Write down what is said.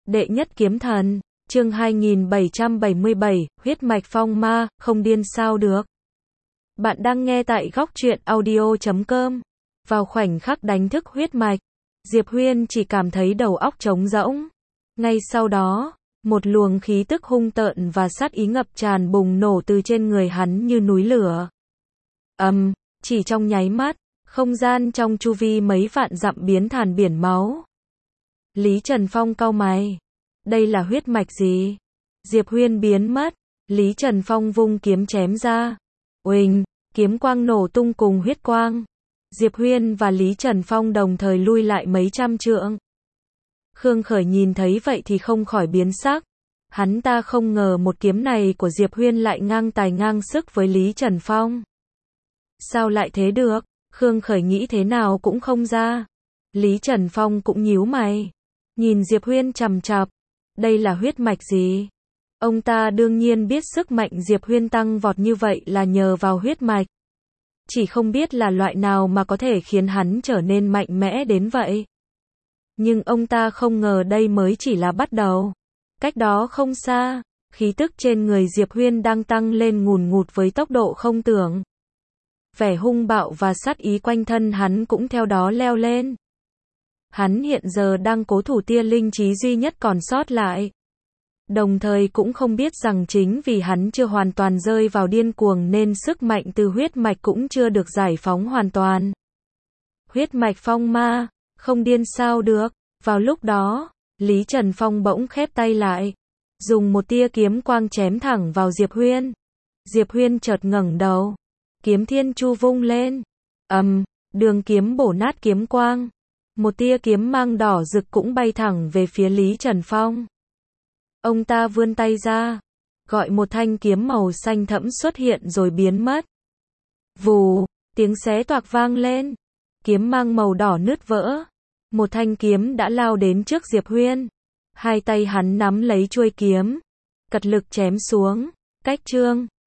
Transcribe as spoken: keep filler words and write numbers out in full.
Đệ nhất kiếm thần, chương hai nghìn bảy trăm bảy mươi bảy, huyết mạch phong ma, không điên sao được. Bạn đang nghe tại góc truyện audio chấm com. Vào khoảnh khắc đánh thức huyết mạch, Diệp Huyên chỉ cảm thấy đầu óc trống rỗng. Ngay sau đó, một luồng khí tức hung tợn và sát ý ngập tràn bùng nổ từ trên người hắn như núi lửa. Ầm, um, chỉ trong nháy mắt, không gian trong chu vi mấy vạn dặm biến thành biển máu. Lý Trần Phong cau mày. Đây là huyết mạch gì? Diệp Huyên biến mất, Lý Trần Phong vung kiếm chém ra. Uỳnh, kiếm quang nổ tung cùng huyết quang. Diệp Huyên và Lý Trần Phong đồng thời lui lại mấy trăm trượng. Khương Khởi nhìn thấy vậy thì không khỏi biến sắc. Hắn ta không ngờ một kiếm này của Diệp Huyên lại ngang tài ngang sức với Lý Trần Phong. Sao lại thế được? Khương Khởi nghĩ thế nào cũng không ra. Lý Trần Phong cũng nhíu mày, nhìn Diệp Huyên chằm chằm. Đây là huyết mạch gì? Ông ta đương nhiên biết sức mạnh Diệp Huyên tăng vọt như vậy là nhờ vào huyết mạch. Chỉ không biết là loại nào mà có thể khiến hắn trở nên mạnh mẽ đến vậy. Nhưng ông ta không ngờ đây mới chỉ là bắt đầu. Cách đó không xa, khí tức trên người Diệp Huyên đang tăng lên ngùn ngụt với tốc độ không tưởng. Vẻ hung bạo và sát ý quanh thân hắn cũng theo đó leo lên. Hắn hiện giờ đang cố thủ tia linh trí duy nhất còn sót lại. Đồng thời cũng không biết rằng chính vì hắn chưa hoàn toàn rơi vào điên cuồng nên sức mạnh từ huyết mạch cũng chưa được giải phóng hoàn toàn. Huyết mạch phong ma, không điên sao được. Vào lúc đó, Lý Trần Phong bỗng khép tay lại, dùng một tia kiếm quang chém thẳng vào Diệp Huyên. Diệp Huyên chợt ngẩng đầu, kiếm thiên chu vung lên. Ầm, um, đường kiếm bổ nát kiếm quang. Một tia kiếm mang đỏ rực cũng bay thẳng về phía Lý Trần Phong. Ông ta vươn tay ra, gọi một thanh kiếm màu xanh thẫm xuất hiện rồi biến mất. Vù, tiếng xé toạc vang lên. Kiếm mang màu đỏ nứt vỡ. Một thanh kiếm đã lao đến trước Diệp Huyên. Hai tay hắn nắm lấy chuôi kiếm, cật lực chém xuống. Cách chương